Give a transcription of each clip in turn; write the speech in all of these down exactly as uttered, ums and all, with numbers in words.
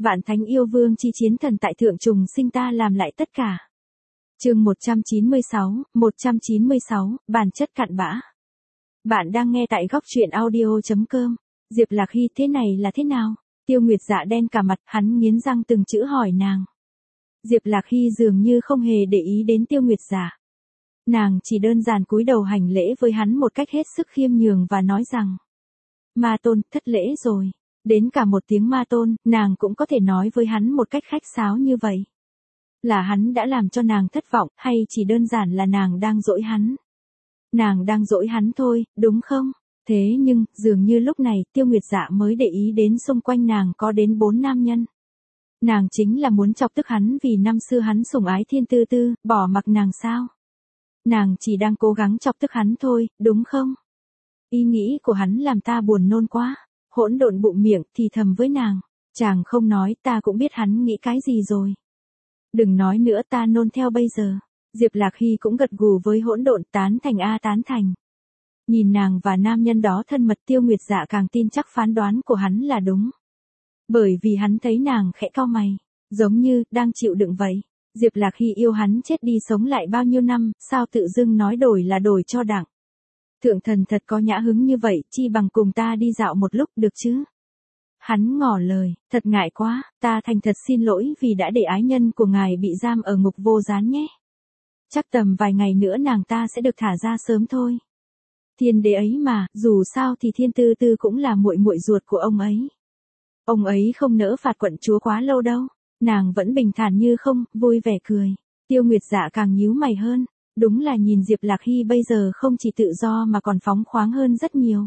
Vạn thánh yêu vương chi chiến thần tại thượng trùng sinh ta làm lại tất cả. Chương một trăm chín mươi sáu, một trăm chín mươi sáu, bản chất cặn bã. Bạn đang nghe tại góc truyện audio chấm com. Diệp Lạc Hy thế này là thế nào? Tiêu Nguyệt Dạ đen cả mặt, hắn nghiến răng từng chữ hỏi nàng. Diệp Lạc Hy dường như không hề để ý đến Tiêu Nguyệt Dạ. Nàng chỉ đơn giản cúi đầu hành lễ với hắn một cách hết sức khiêm nhường và nói rằng: Ma tôn, thất lễ rồi. Đến cả một tiếng ma tôn, nàng cũng có thể nói với hắn một cách khách sáo như vậy. Là hắn đã làm cho nàng thất vọng, hay chỉ đơn giản là nàng đang dỗi hắn? Nàng đang dỗi hắn thôi, đúng không? Thế nhưng, dường như lúc này, Tiêu Nguyệt Dạ mới để ý đến xung quanh nàng có đến bốn nam nhân. Nàng chính là muốn chọc tức hắn vì năm xưa hắn sủng ái Thiên Tư Tư, bỏ mặc nàng sao? Nàng chỉ đang cố gắng chọc tức hắn thôi, đúng không? Ý nghĩ của hắn làm ta buồn nôn quá. Hỗn độn bụng miệng thì thầm với nàng. Chàng không nói, ta cũng biết hắn nghĩ cái gì rồi. Đừng nói nữa, ta nôn theo bây giờ. Diệp Lạc Hy cũng gật gù với hỗn độn, tán thành a tán thành. Nhìn nàng và nam nhân đó thân mật, Tiêu Nguyệt Dạ càng tin chắc phán đoán của hắn là đúng. Bởi vì hắn thấy nàng khẽ cau mày, giống như đang chịu đựng vậy. Diệp Lạc Hy yêu hắn chết đi sống lại bao nhiêu năm, sao tự dưng nói đổi là đổi cho đặng. Thượng thần thật có nhã hứng như vậy, chi bằng cùng ta đi dạo một lúc được chứ? Hắn ngỏ lời, thật ngại quá, ta thành thật xin lỗi vì đã để ái nhân của ngài bị giam ở ngục vô gián nhé. Chắc tầm vài ngày nữa nàng ta sẽ được thả ra sớm thôi. Thiên đế ấy mà, dù sao thì Thiên Tư Tư cũng là muội muội ruột của ông ấy. Ông ấy không nỡ phạt quận chúa quá lâu đâu. Nàng vẫn bình thản như không, vui vẻ cười. Tiêu Nguyệt Dạ càng nhíu mày hơn. Đúng là nhìn Diệp Lạc Hy bây giờ không chỉ tự do mà còn phóng khoáng hơn rất nhiều.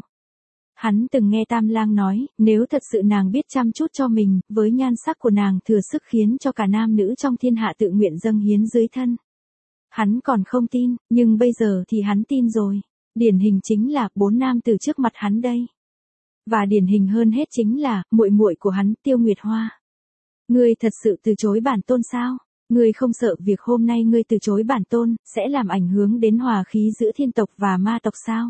Hắn từng nghe Tam Lang nói, nếu thật sự nàng biết chăm chút cho mình, với nhan sắc của nàng thừa sức khiến cho cả nam nữ trong thiên hạ tự nguyện dâng hiến dưới thân. Hắn còn không tin, nhưng bây giờ thì hắn tin rồi. Điển hình chính là bốn nam từ trước mặt hắn đây. Và điển hình hơn hết chính là muội muội của hắn, Tiêu Nguyệt Hoa. Ngươi thật sự từ chối bản tôn sao? Ngươi không sợ việc hôm nay ngươi từ chối bản tôn, sẽ làm ảnh hưởng đến hòa khí giữa thiên tộc và ma tộc sao?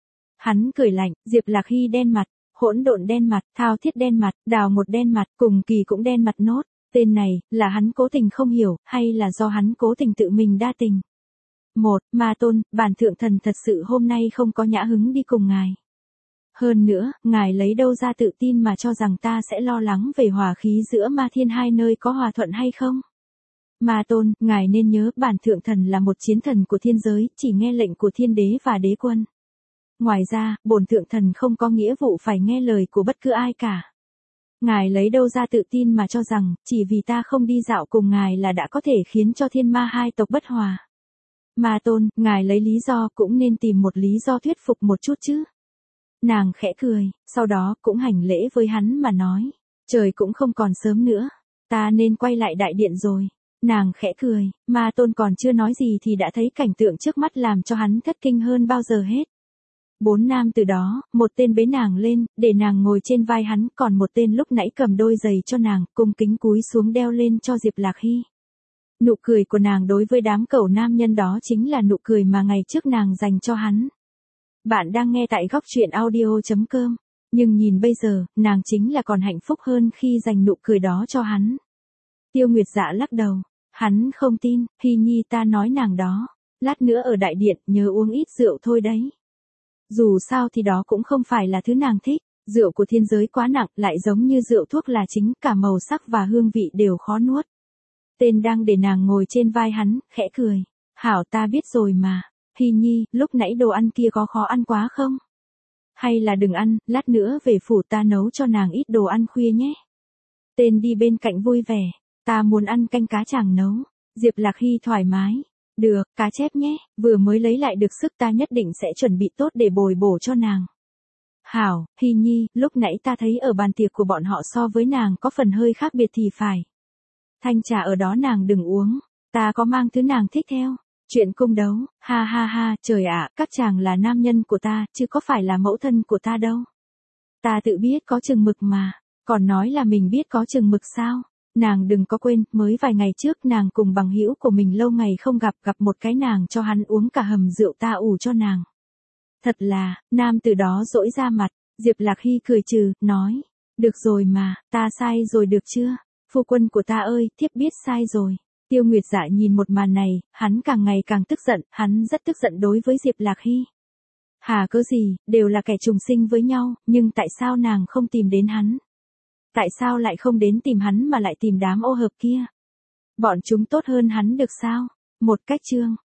Hắn cười lạnh, Diệp Lạc Hy đen mặt, hỗn độn đen mặt, thao thiết đen mặt, đào một đen mặt, cùng kỳ cũng đen mặt nốt. Tên này, là hắn cố tình không hiểu, hay là do hắn cố tình tự mình đa tình? Một, ma tôn, bản thượng thần thật sự hôm nay không có nhã hứng đi cùng ngài. Hơn nữa, ngài lấy đâu ra tự tin mà cho rằng ta sẽ lo lắng về hòa khí giữa ma thiên hai nơi có hòa thuận hay không? Ma tôn, ngài nên nhớ bản thượng thần là một chiến thần của thiên giới, chỉ nghe lệnh của thiên đế và đế quân. Ngoài ra, bổn thượng thần không có nghĩa vụ phải nghe lời của bất cứ ai cả. Ngài lấy đâu ra tự tin mà cho rằng, chỉ vì ta không đi dạo cùng ngài là đã có thể khiến cho thiên ma hai tộc bất hòa. Ma tôn, ngài lấy lý do cũng nên tìm một lý do thuyết phục một chút chứ. Nàng khẽ cười, sau đó cũng hành lễ với hắn mà nói. Trời cũng không còn sớm nữa, ta nên quay lại đại điện rồi. Nàng khẽ cười, ma tôn còn chưa nói gì thì đã thấy cảnh tượng trước mắt làm cho hắn thất kinh hơn bao giờ hết. Bốn nam từ đó, một tên bế nàng lên, để nàng ngồi trên vai hắn, còn một tên lúc nãy cầm đôi giày cho nàng, cung kính cúi xuống đeo lên cho Diệp Lạc Hy. Nụ cười của nàng đối với đám cẩu nam nhân đó chính là nụ cười mà ngày trước nàng dành cho hắn. Bạn đang nghe tại góc truyện audio chấm com, nhưng nhìn bây giờ, nàng chính là còn hạnh phúc hơn khi dành nụ cười đó cho hắn. Tiêu Nguyệt Dạ lắc đầu. Hắn không tin, Hy Nhi ta nói nàng đó. Lát nữa ở đại điện, nhớ uống ít rượu thôi đấy. Dù sao thì đó cũng không phải là thứ nàng thích. Rượu của thiên giới quá nặng, lại giống như rượu thuốc là chính, cả màu sắc và hương vị đều khó nuốt. Tên đang để nàng ngồi trên vai hắn, khẽ cười. Hảo, ta biết rồi mà. Hy Nhi, lúc nãy đồ ăn kia có khó ăn quá không? Hay là đừng ăn, lát nữa về phủ ta nấu cho nàng ít đồ ăn khuya nhé. Tên đi bên cạnh vui vẻ. Ta muốn ăn canh cá chàng nấu. Diệp Lạc Hy thoải mái. Được, cá chép nhé, vừa mới lấy lại được sức ta nhất định sẽ chuẩn bị tốt để bồi bổ cho nàng. Hảo, Hy Nhi, lúc nãy ta thấy ở bàn tiệc của bọn họ so với nàng có phần hơi khác biệt thì phải. Thanh trà ở đó nàng đừng uống, ta có mang thứ nàng thích theo. Chuyện cung đấu, ha ha ha, trời ạ, các chàng là nam nhân của ta, chứ có phải là mẫu thân của ta đâu. Ta tự biết có chừng mực mà, còn nói là mình biết có chừng mực sao. Nàng đừng có quên, mới vài ngày trước nàng cùng bằng hữu của mình lâu ngày không gặp, gặp một cái nàng cho hắn uống cả hầm rượu ta ủ cho nàng. Thật là, nam từ đó dỗi ra mặt, Diệp Lạc Hy cười trừ, nói, được rồi mà, ta sai rồi được chưa? Phu quân của ta ơi, thiếp biết sai rồi. Tiêu Nguyệt Dạ nhìn một màn này, hắn càng ngày càng tức giận, hắn rất tức giận đối với Diệp Lạc Hy. Hà cớ gì, đều là kẻ trùng sinh với nhau, nhưng tại sao nàng không tìm đến hắn? Tại sao lại không đến tìm hắn mà lại tìm đám ô hợp kia? Bọn chúng tốt hơn hắn được sao? Một cách chương.